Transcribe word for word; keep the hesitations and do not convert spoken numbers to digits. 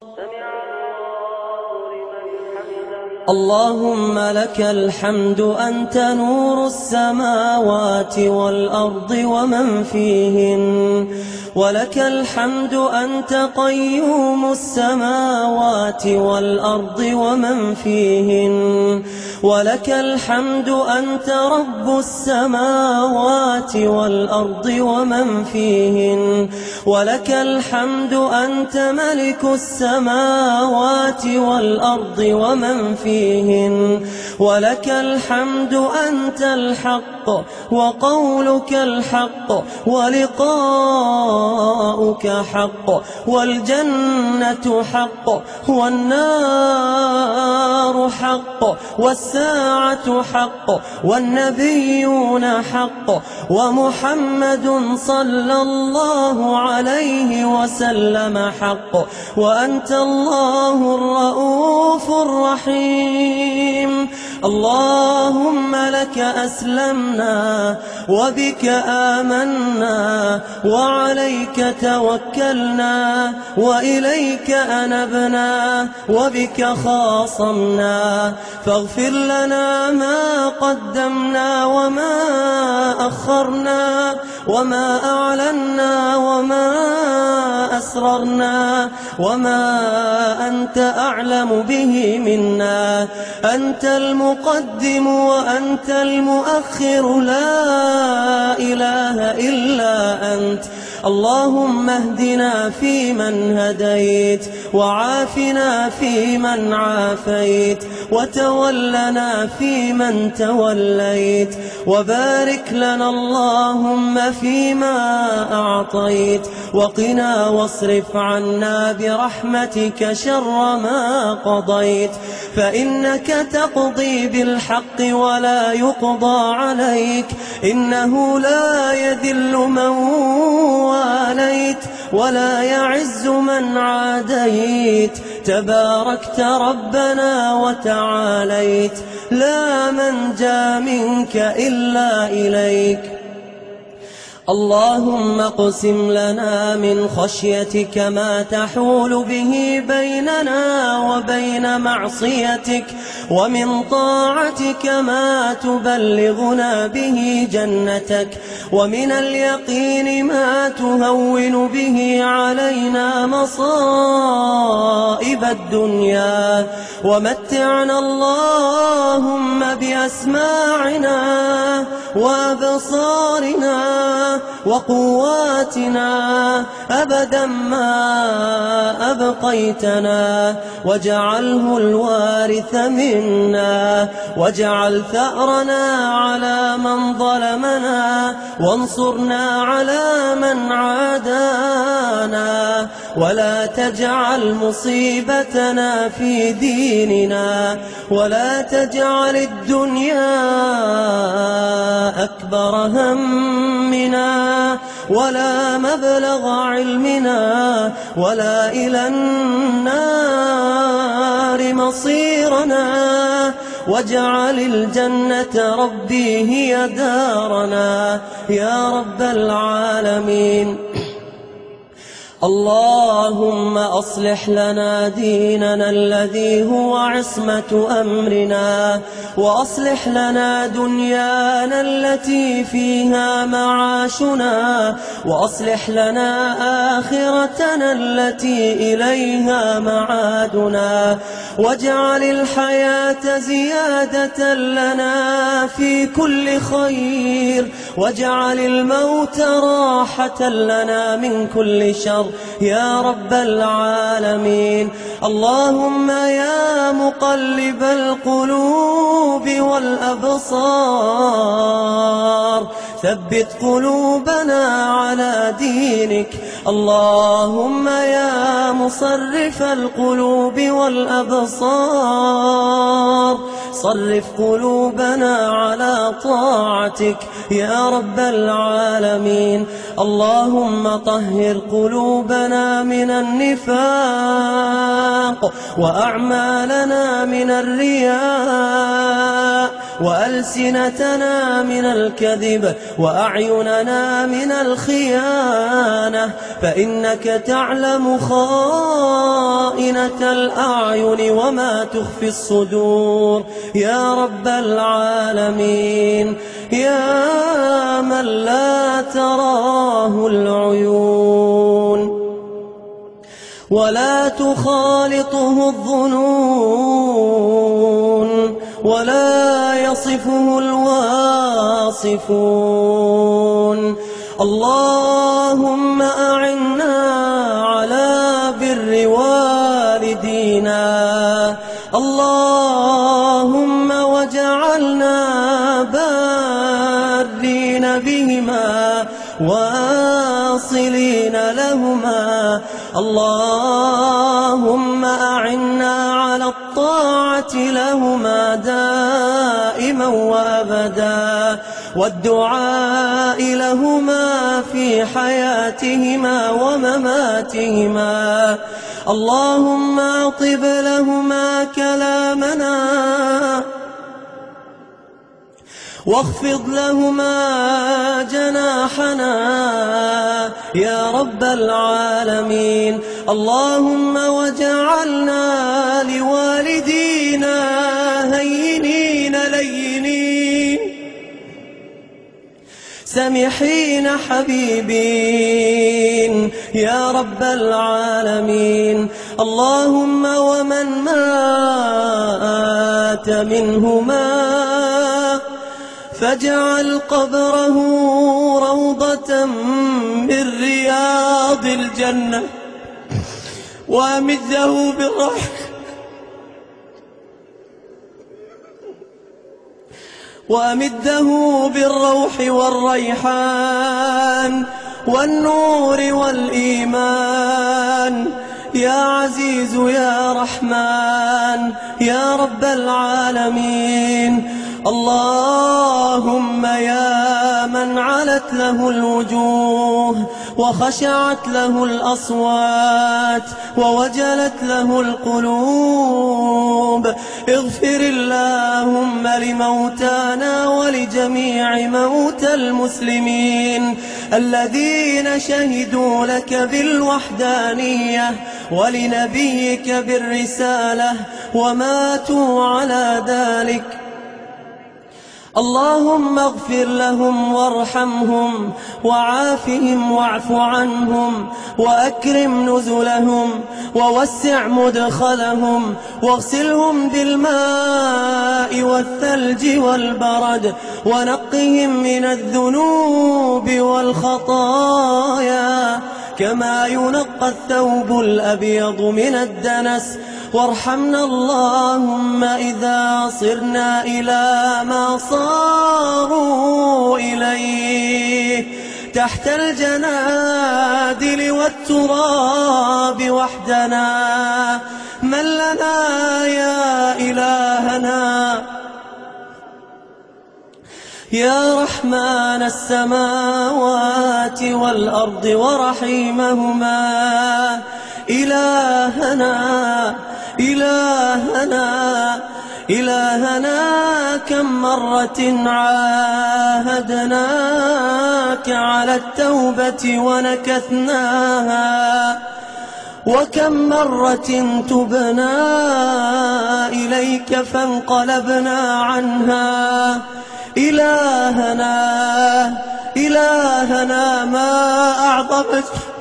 اللهم لك الحمد أنت نور السماوات والأرض ومن فيهن، ولك الحمد أنت قيوم السماوات والأرض ومن فيهن، ولك الحمد أنت رب السماوات والأرض ومن فيهن، ولك الحمد أنت ملك السماوات والأرض ومن فيهن، ولك الحمد أنت الحق وقولك الحق ولقاؤك حق، والجنة حق والنار حق والساعة حق والنبيون حق ومحمد صلى الله عليه وسلم حق، وأنت الله الرؤوف الرحيم. اللهم لك أسلمنا وبك آمنا وعليك توكلنا وإليك أنبنا وبك خاصمنا، فاغفر لنا ما قدمنا وما أخرنا وما أعلنا وما أسررنا وما أنت أعلم به منا. أنت المقدم وأنت المؤخر، لا إله إلا أنت. اللهم اهدنا فيمن هديت، وعافنا فيمن عافيت، وتولنا فيمن توليت، وبارك لنا اللهم فيما أعطيت، وقنا واصرف عنا برحمتك شر ما قضيت، فإنك تقضي بالحق ولا يقضى عليك، إنه لا يذل من واليت ولا يعز من عاديت، تباركت ربنا وتعاليت، لا منجا منك إلا إليك. اللهم اقسم لنا من خشيتك ما تحول به بيننا وبين معصيتك، ومن طاعتك ما تبلغنا به جنتك، ومن اليقين ما تهون به علينا مصائب الدنيا، ومتعنا اللهم بأسماعنا وأبصارنا وقواتنا أبدا ما أبقيتنا، واجعله الوارث منا، واجعل ثأرنا على من ظلمنا، وانصرنا على من عادانا، ولا تجعل مصيبتنا في ديننا، ولا تجعل الدنيا أكبر همنا ولا مبلغ علمنا ولا إلى النار مصيرنا، واجعل الجنة ربي هي دارنا يا رب العالمين. اللهم أصلح لنا ديننا الذي هو عصمة أمرنا، وأصلح لنا دنيانا التي فيها معاشنا، وأصلح لنا آخرتنا التي إليها معادنا، واجعل الحياة زيادة لنا في كل خير، واجعل الموت راحة لنا من كل شر يا رب العالمين. اللهم يا مقلب القلوب والأبصار ثبت قلوبنا على دينك. اللهم يا مصرف القلوب والأبصار صرف قلوبنا على طاعتك يا رب العالمين. اللهم طهر قلوبنا من النفاق، وأعمالنا من الرياء، وألسنتنا من الكذب، وأعيننا من الخيانة، فإنك تعلم خائنة خائنة الأعين وما تخفي الصدور يا رب العالمين، يا من لا تراه العيون ولا تخالطه الظنون ولا يصفه الواصفون. اللهم أعنا على بر والدينا، اللهم واجعلنا بارين بهما واصلين لهما. اللهم أعنا على الطاعة لهما دائما وأبدا، والدعاء لهما في حياتهما ومماتهما. اللهم أطب لهما كلامنا واخفض لهما جناحنا يا رب العالمين. اللهم واجعلنا لوالدينا هينين لينين سمحين حبيبين يا رب العالمين. اللهم ومن مات منهما فاجعل قبره روضة من رياض الجنة، وأمده بالرحمة وأمده بالروح والريحان والنور والإيمان يا عزيز يا رحمن يا رب العالمين. اللهم يا من علت له الوجوه وخشعت له الأصوات ووجلت له القلوب، اغفر اللهم لموتانا ولجميع موتى المسلمين الذين شهدوا لك بالوحدانية ولنبيك بالرسالة وماتوا على ذلك. اللهم اغفر لهم وارحمهم وعافهم واعف عنهم وأكرم نزلهم ووسع مدخلهم واغسلهم بالماء والثلج والبرد ونقهم من الذنوب والخطايا كما ينقى الثوب الأبيض من الدنس. وارحمنا اللهم إذا صرنا إلى ما صاروا إليه تحت الجنادل والتراب وحدنا. من لنا يا إلهنا يا رحمن السماوات والأرض ورحيمهما؟ إلهنا إلهنا إلهنا كم مرة عاهدناك على التوبة ونكثناها، وكم مرة تبنا إليك فانقلبنا عنها. إلهنا إلهنا ما أعظمك